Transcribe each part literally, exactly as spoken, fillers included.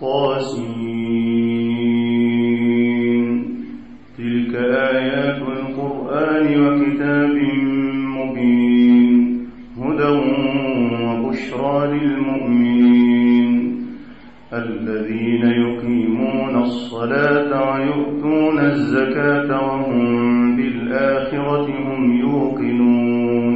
طاسين. تلك آيات القرآن وكتاب مبين هدى وبشرى للمؤمنين الذين يقيمون الصلاة ويؤتون الزكاة وهم بالآخرة هم يوقنون.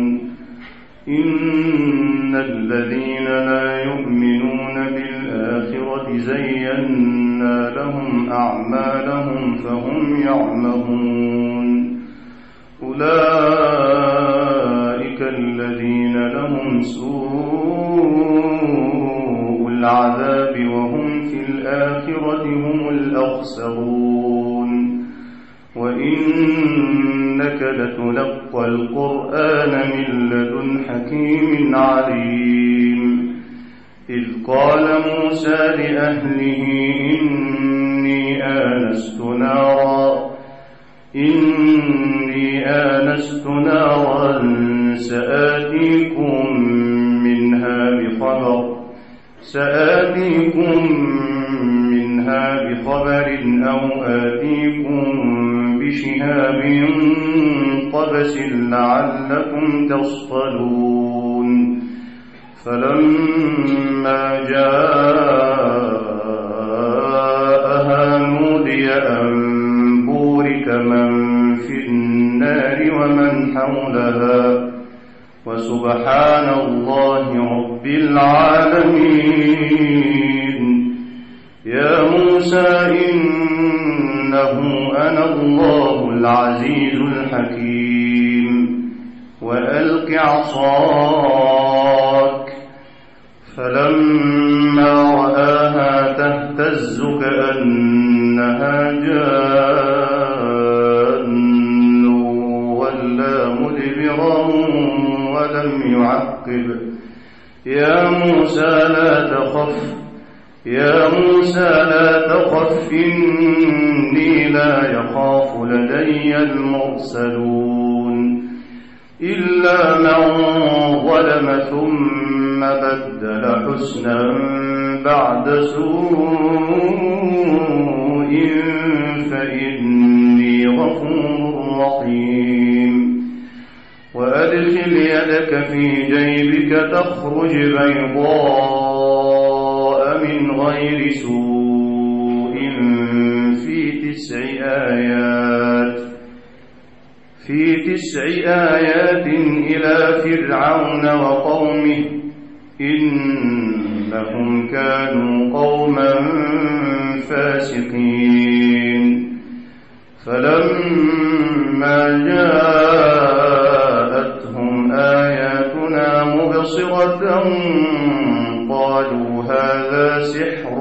إن الذين لا يؤمنون بالآخرة زينا لهم أعمالهم فهم يعمهون. أولئك الذين لهم سوء العذاب وهم في الآخرة هم الأخسرون. وإنك لتلقى القرآن من لدن حكيم عليم. إذ قال موسى لأهله إني آنست نارا إني آنست نارا سآتيكم منها بخبر سآتيكم منها بخبر أو آتيكم بشهاب قبس لعلكم تصطلون. فلما جاءها نودي أن بورك من في النار ومن حولها وسبحان الله رب العالمين. يا موسى إنه أنا الله العزيز الحكيم. وألق عصاك فلما رآها تهتز كأنها جان ولا مدبرا ولم يعقب. يا موسى لا تخف يا موسى لا تخف إني لا يخاف لدي المرسلون. إلا من ظلم ثم بدل حسنا بعد سوء فإني غفور رحيم. وأدخل يدك في جيبك تخرج بيضاء من غير سوء في تسع آيات في تسع آيات إلى فرعون وقومه إنهم كانوا قوما فاسقين. فلما جاءتهم آياتنا مبصرة قالوا هذا سحر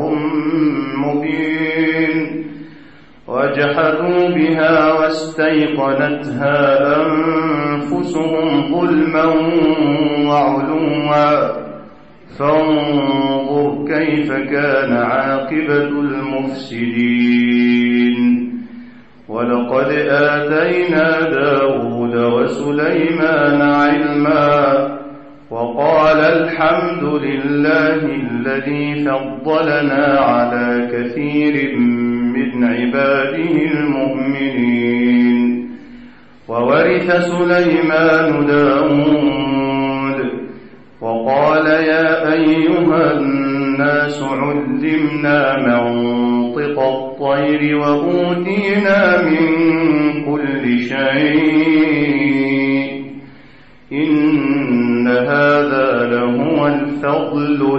مبين. وجحدوا بها واستيقنتها أنفسهم ظلما وعلوا فانظر كيف كان عاقبة المفسدين. ولقد آتينا داود وسليمان علما وقال الحمد لله الذي فضلنا على كثير من عباده المؤمنين. وورث سليمان داود وقال يا أيها الناس علمنا منطق الطير وأوتينا من كل شيء إن هذا لهو الفضل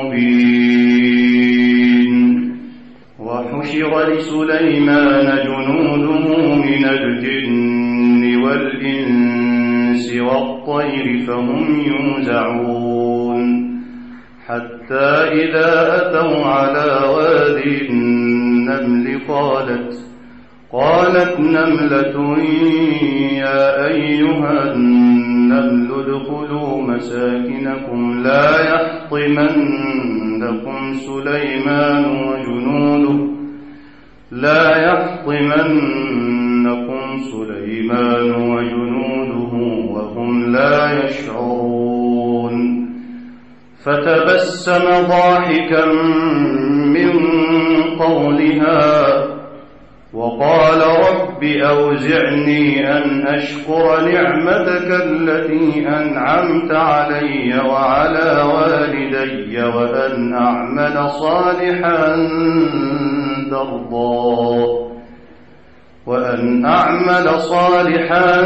المبين. وحشر لسليمان جنوده من الجن والإنس والطير فهم يوزعون حتى إذا أتوا على وادي النمل قالت قالت نملة يا أيها النمل ادخلوا مساكنكم لا يحطمنكم سليمان وجنوده لا يحطمنكم سليمان وجنوده وهم لا يشعرون. فتبسم ضاحكا من قولها وقال رب أوزعني أن أشكر نعمتك التي أنعمت علي وعلى والدي وأن أعمل صالحا ترضاه وأن أعمل صالحا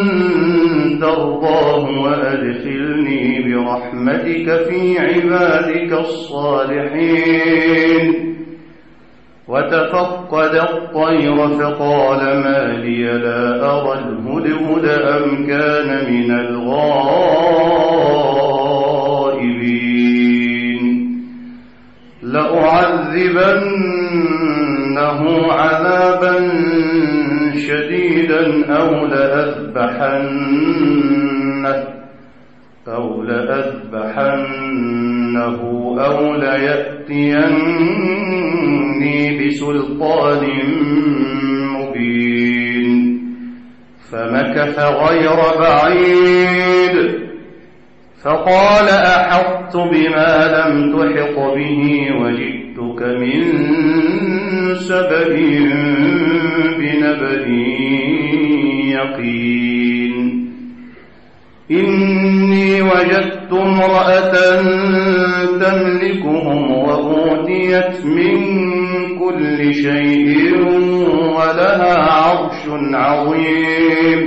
ترضاه وأدخلني برحمتك في عبادك الصالحين. وتفقد الطير فقال ما لي لا أرى الهدهد أم كان من الغائبين لأعذبنه عذابا شديدا أو لأذبحنه أو لأذبحنه أو ليأتيني بسلطان مبين. فمكث غير بعيد فقال أحطت بما لم تحط به وجئتك من سبأ بنبأ يقين. إني وجدت امرأة تملكهم وأوتيت من كل شيء ولها عرش عظيم.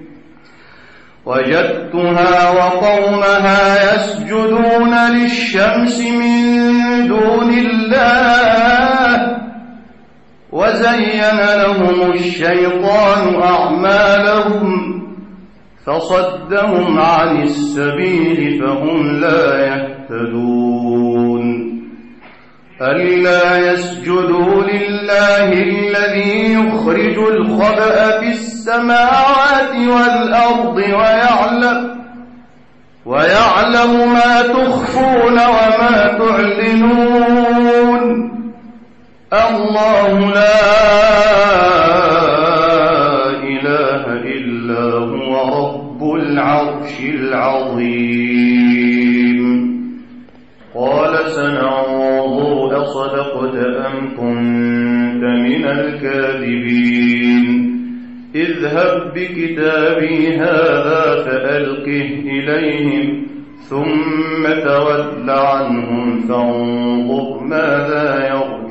وجدتها وقومها يسجدون للشمس من دون الله وزين لهم الشيطان أعمالهم فصدهم عن السبيل فهم لا يهتدون. ألا يسجدوا لله الذي يخرج الخبأ في السماوات والأرض ويعلم ويعلم ما تخفون وما تعلنون. الله لا إله إلا هو رب العرش العظيم. قال سننظر أصدقت أم كنت من الكاذبين. اذهب بكتابي هذا فألقه إليهم ثم تول عنهم فانظر ماذا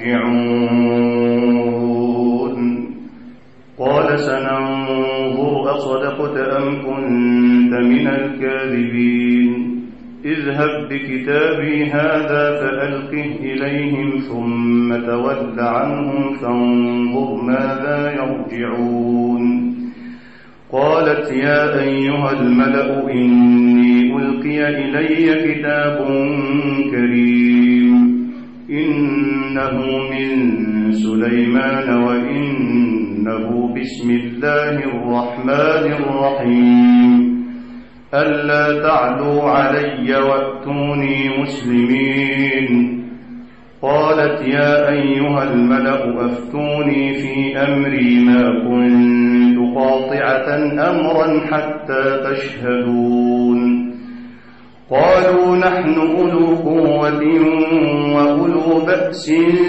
يرجعون. قال سننظر أصدقت أم كنت من الكاذبين. اذهب بكتابي هذا فألقه إليهم ثم تول عنهم فانظر ماذا يرجعون. قالت يا أيها الملأ إني ألقي إلي كتاب كريم إنه من سليمان وإنه بسم الله الرحمن الرحيم. ألا تعلوا علي وأتوني مسلمين. قالت يا أيها الملأ أفتوني في أمري ما كنت قاطعة أمرا حتى تشهدون. قالوا نحن أولو قوة وأولو بأس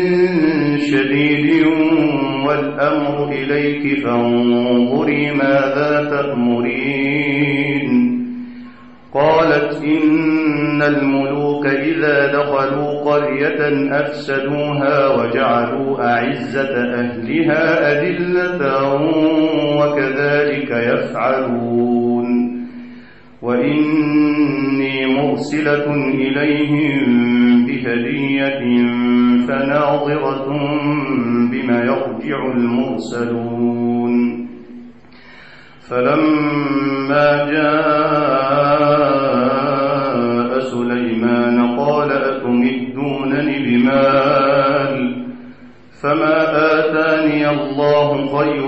شديد والأمر إليك فانظري ماذا تأمرين. قالت إن الملوك إذا دخلوا قرية أفسدوها وجعلوا أعزة أهلها أذلة وكذلك يفعلون. وإني مرسلة إليهم بهدية فناظرة بما يرجع المرسلون. فلما جاء سليمان قال أتمدونني بمال فما آتاني الله خير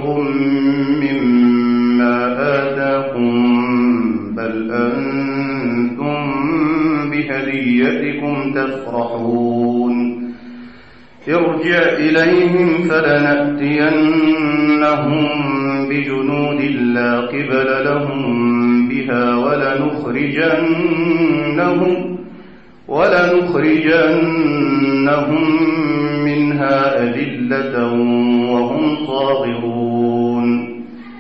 مما آتاكم بل أنتم بهديتكم تفرحون. ارجع إليهم فلنأتينهم بجنود لا قبل لهم بها ولنخرجنهم ولنخرجنهم منها أذلة أذلة وهم صاغرون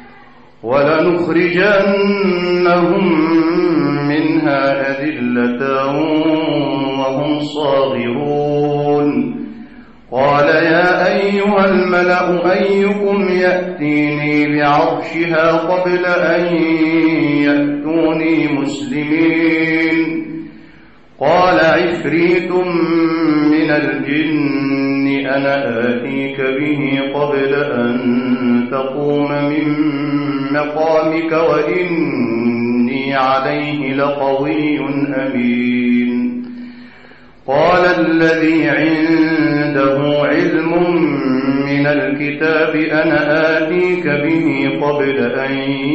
ولنخرجنهم منها أذلة وهم صاغرون قال يا أيها الملأ أيكم يأتيني بعرشها قبل أن يأتوني مسلمين قال عفريت من الجن أنا آتيك به قبل أن تقوم من مقامك وإني عليه لقوي أمين قال الذي عنده علم من الكتاب أنا آتيك به قبل أن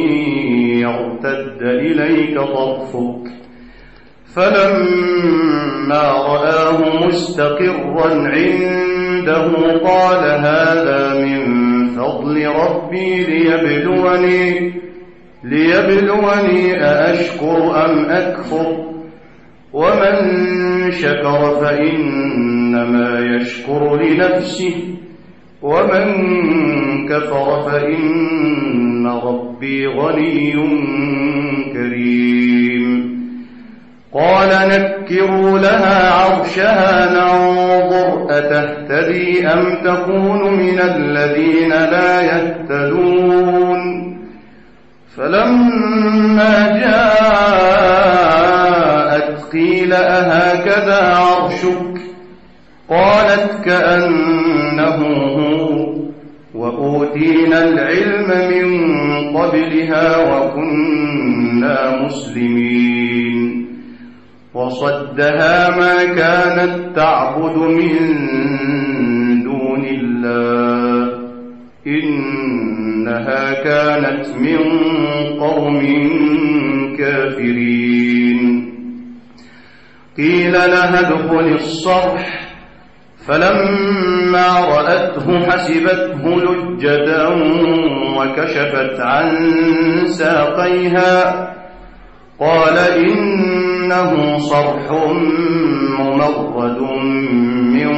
يرتد إليك طرفك فلما رآه مستقرا عنده قال هذا من فضل ربي ليبلوني, ليبلوني أأشكر أم أكفر ومن شكر فإنما يشكر لنفسه ومن كفر فإن ربي غني كريم قال نكروا لها عرشها ننظر أتهتدي أم تكون من الذين لا يهتدون فلما جاءت قيل أهكذا عرشك قالت كأنه هو وأوتينا العلم من قبلها وكنا مسلمين وصدها ما كانت تعبد من دون الله إنها كانت من قوم كافرين قيل لها ادخل الصرح فلما رأته حسبته لجة وكشفت عن ساقيها قال إنه صرح ممرد من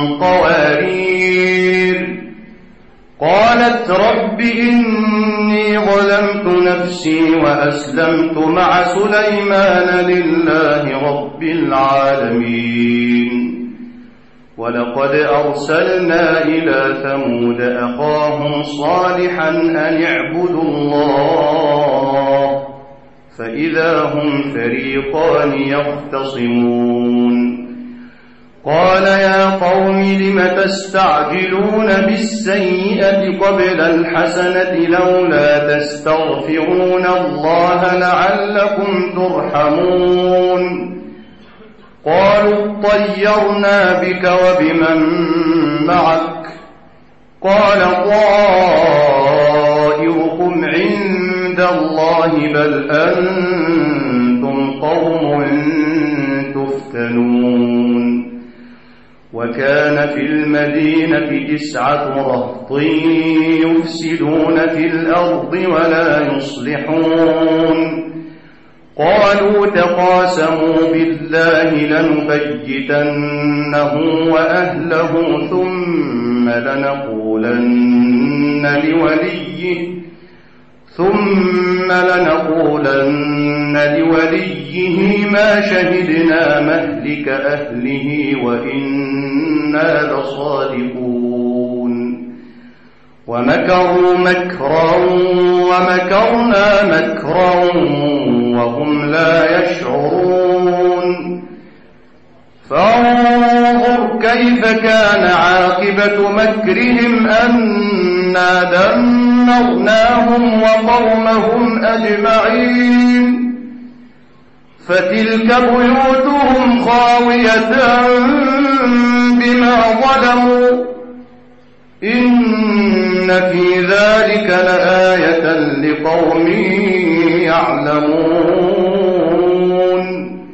قوارير قالت رب إني ظلمت نفسي وأسلمت مع سليمان لله رب العالمين ولقد أرسلنا إلى ثمود أخاهم صالحا أن اعبدوا الله فإذا هم فريقان يختصمون قال يا قوم لم تستعجلون بالسيئة قبل الحسنة لولا تستغفرون الله لعلكم ترحمون قالوا اطيرنا بك وبمن معك قال طائركم عند الله بل أنتم قوم تفتنون وكان في المدينة تسعة رهط يفسدون في الأرض ولا يصلحون قالوا تقاسموا بالله لنبيتنه وأهله ثم لنقولن لوليه ثم لنقولن لوليه ما شهدنا مهلك أهله وإنا لصادقون ومكروا مكرا ومكرنا مكرا وهم لا يشعرون فانظر كيف كان عاقبة مكرهم أنا دمرناهم وقومهم أجمعين فتلك بيوتهم خاوية بما ظلموا إن في ذلك لآية لقوم يعلمون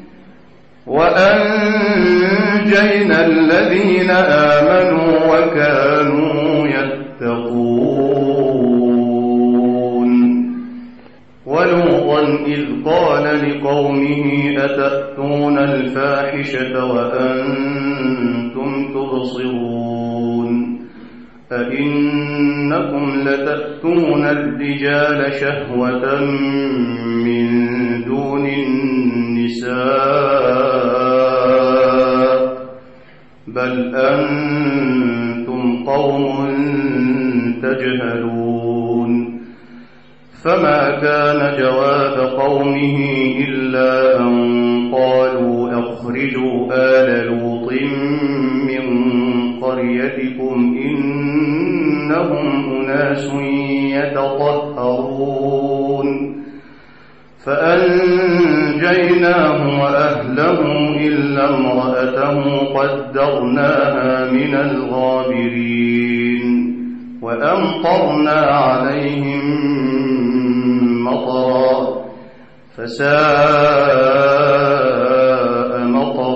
وأنجينا الذين آمنوا وكانوا يتقون ولوطا إذ قال لقومه أتأتون الفاحشة وأنتم تبصرون أئنكم لتأتون الرجال شهوة من دون النساء بل أنتم قوم تجهلون فما كان جواب قومه إلا أن قالوا أخرجوا آل لوط من قريتكم إنهم أناس يتطهرون فأنجيناه وأهله إلا امرأته قدرناها من الغابرين وأمطرنا عليهم مطرا فساء مطر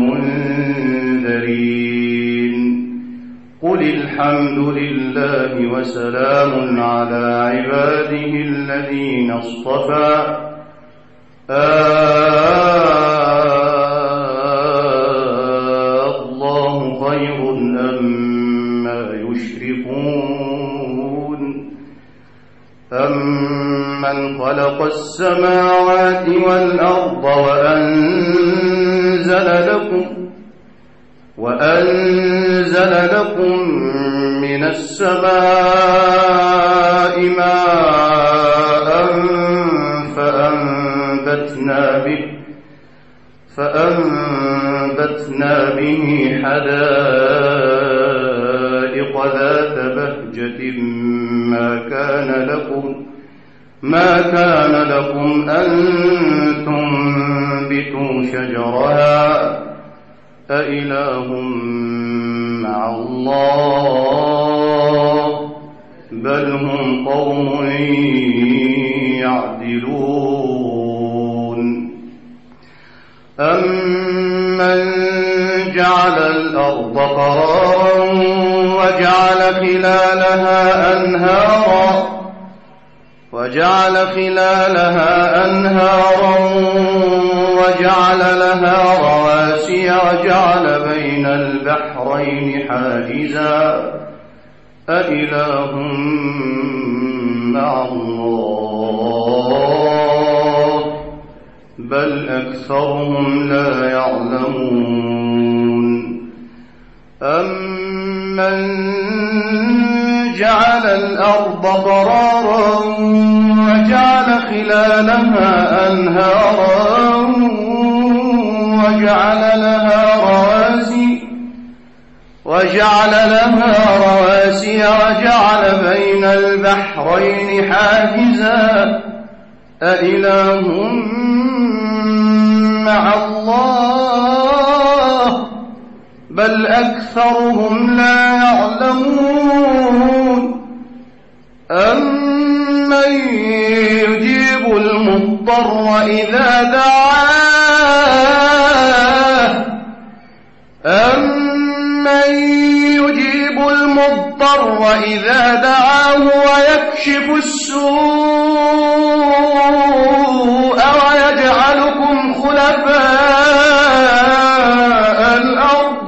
المنذرين قل الحمد لله وسلام على عباده الذين اصطفى الله خير أما يشركون أمن خلق السماوات والأرض وأنزل لكم وأنزل لكم من السماء ماء فأنبتنا به فأنبتنا به حدائق ذات بهجة ما كان لكم ما كان لكم أن تنبتوا شجرها أإله مع الله بل هم قوم يعدلون أمن جعل الأرض قرارا وجعل خلالها أنهارا وجعل خلالها أنهارا وجعل لها رواسي وجعل بين البحرين حاجزا أإله مع الله بل أكثرهم لا يعلمون أمن جعل الأرض قرارا وجعل خلالها أنهارا وجعل لها رواسي وجعل لها رواسي وجعل بين البحرين حاجزا أإله مع الله بل أكثرهم لا يعلمون أمن يجيب المضطر إذا دعاه أمن يجيب المضطر إذا دعاه ويكشف السوء ويجعلكم خلفاء الأرض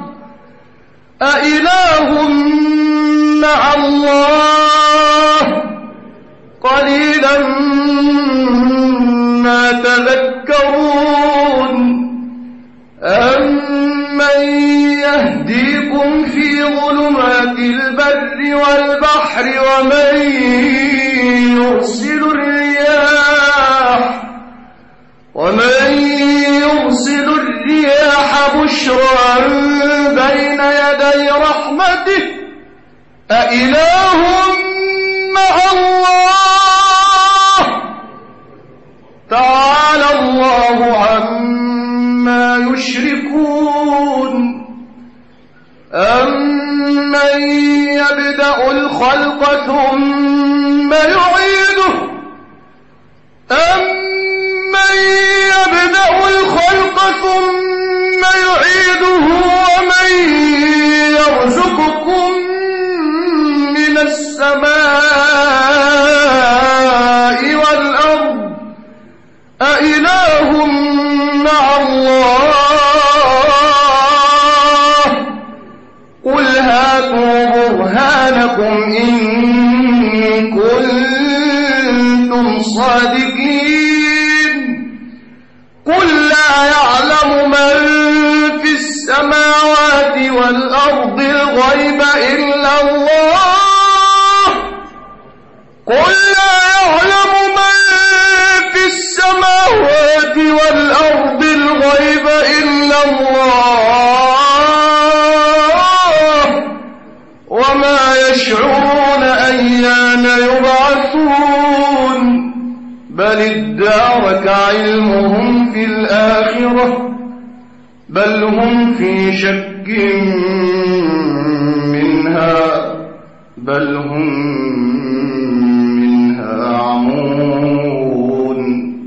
أإله مع الله قليلا ما تذكرون أمن يهديكم في ظلمات البر والبحر ومن يرسل الرياح ومن يرسل الرياح بشرا بين يدي رحمته أإله مع الله تعالى الله عما يشركون أمن يبدأ الخلق ثم يعيده أمن يبدأ الخلق ثم يعيده ومن يرزقكم من السماء والأرض أإله مع الله قل هاتوا برهانكم إن كنتم صادقين قل لا يعلم من في السماوات والأرض الغيب إلا الله قل لا يعلم من في السماوات والأرض الغيب إلا الله وما يشعرون أيان يبعثون بل ادارك علمهم في الآخرة بل هم في شك منها بل هم منها عمون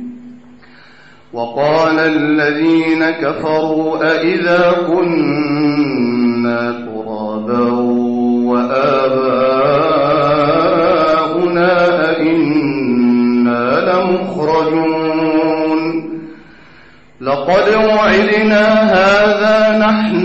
وقال الذين كفروا أإذا كنا ترابا وآباؤنا أئنا لمخرجون لقد وعدنا هذا نحن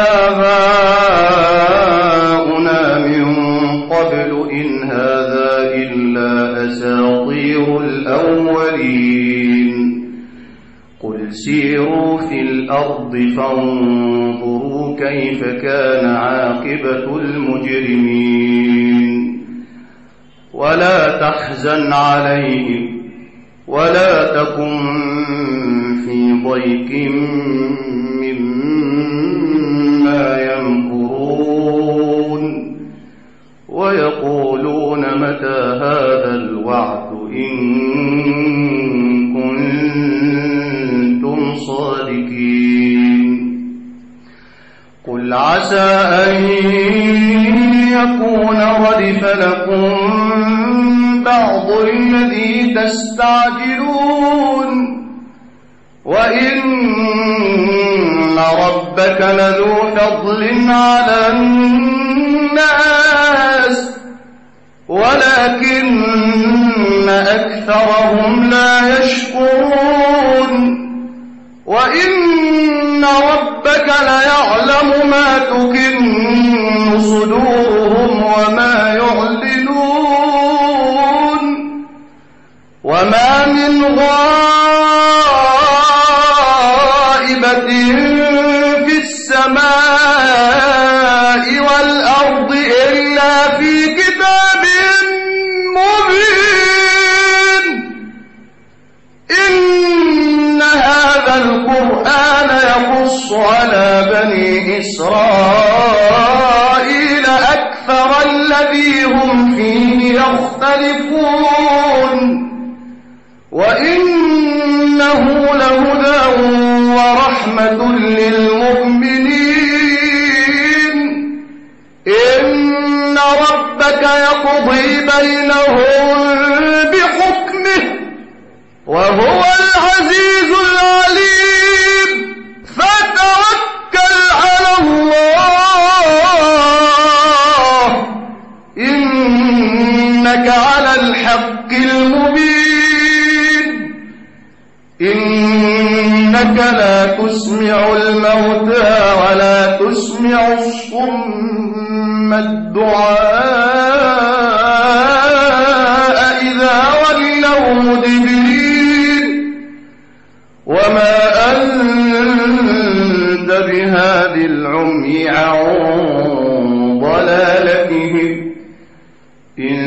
وآباؤنا من قبل إن هذا إلا أساطير الأولين قل سيروا في الأرض فانظروا كيف كان عاقبة المجرمين ولا تحزن عليهم ولا تكن في ضيق مما يمكرون ويقولون متى هذا الوعد إن كنتم صادقين قل عسى أن يكون ردف لكم بعض الذي تستعجلون وإن ربك لذو فضل على الناس ولكن أكثرهم لا يشكرون وإن ربك ليعلم ما تكن صدورهم وما يعلنون وما من غائبة في السماء والأرض إلا في كتاب مبين إن هذا القرآن يقص على بني إسرائيل أكثر الذي هم فيه يختلفون وإنه لهدى ورحمة للمؤمنين إن ربك يقضي بينهم بحكمه وهو العزيز العليم فتوكل على الله إنك على الحق المبين إنك لا تسمع الموتى ولا تسمع الصم الدعاء إذا ولوا مدبرين وما أنت بهاد العمي عن ضلالتهم إن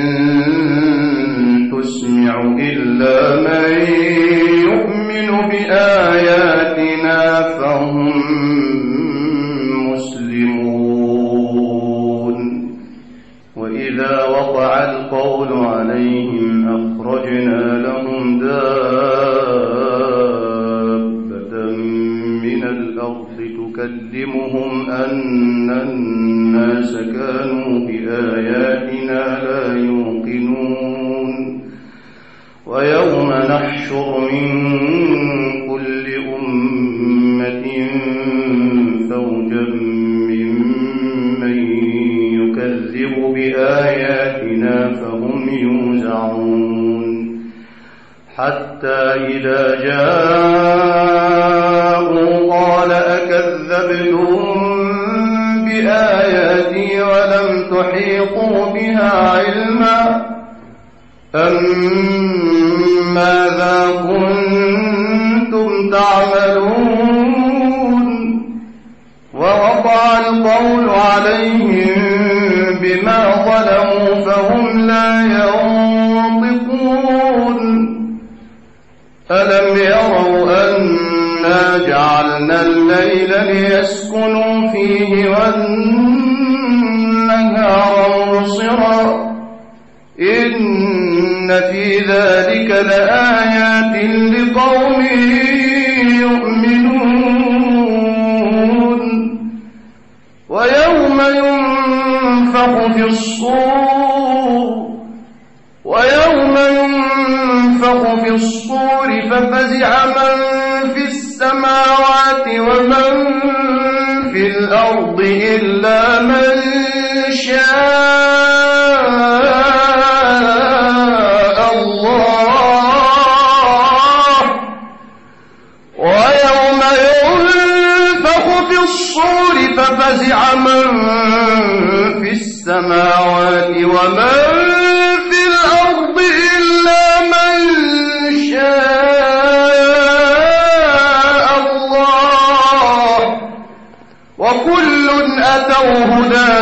تسمع إلا من يؤمن بآياتنا فهم مسلمون وإذا وقع القول عليهم أخرجنا لهم دابة من الأرض تكلمهم أن الناس كانوا بآياتنا لا يوقنون ويوم نحشر من كل أمة فوجا ممن يكذب بآياتنا فهم يوزعون حتى إذا جاءوا قال أكذبتم بآياتي ولم تحيطوا بها علما أم ماذا كنتم تعملون ووقع القول عليهم بما ظلموا فهم لا ينطقون ألم يروا أنا جعلنا الليل ليسكنوا فيه والنهار مبصرا إن في ذلك لآيات لقوم يؤمنون ويوم ينفخ في الصور ويوم ينفخ في الصور ففزع من في السماوات ومن في الأرض إلا من شاء الله ويوم ينفخ في الصور ففزع من في السماوات ومن في الأرض إلا من شاء الله وكل أتوه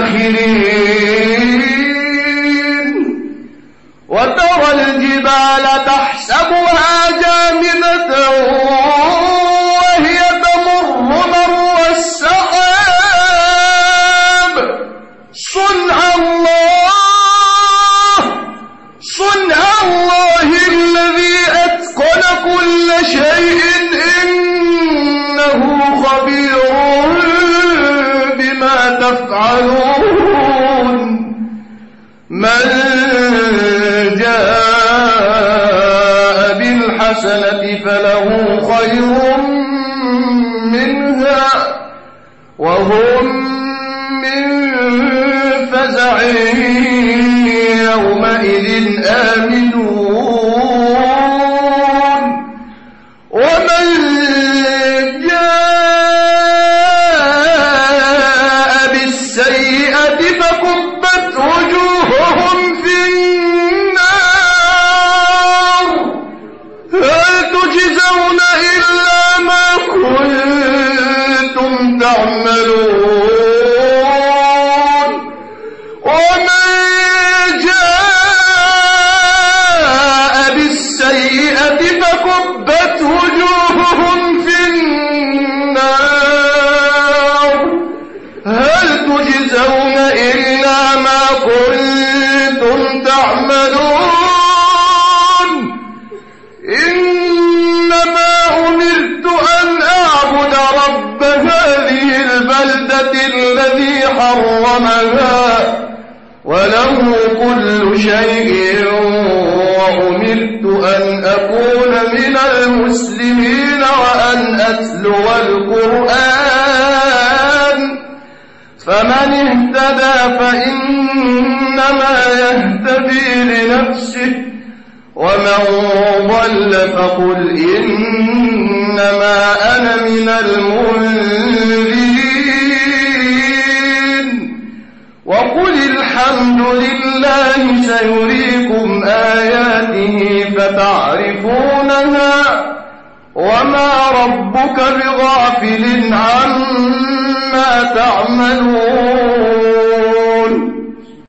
داخرين وترى الجبال تحسبها جامدة وهي تمر مر السحاب صنع الله صنع الله الذي أتقن كل شيء إنه خبير بما تفعلون من جاء بالحسنة فله خير منها وهم من فزع يومئذ آمنون ومن جاء بالسيئة فكبت وجوههم في النار هل تجزون إلا ما كنتم تعملون ومن جاء بالسيئة فكبت وجوههم في النار هل تجزون إلا ما كنتم تعملون إنما أمرت أن أعبد رب هذه البلدة الذي حرمها وله كل شيء وأمرت أن أكون من المسلمين وأن أتلو القرآن فمن اهتدى فإنما يهتدي لنفسه ومن ضل فقل إنما أنا من المنذرين وقل الحمد لله سيريكم آياته فتعرفونها وما ربك بغافل عما تعملون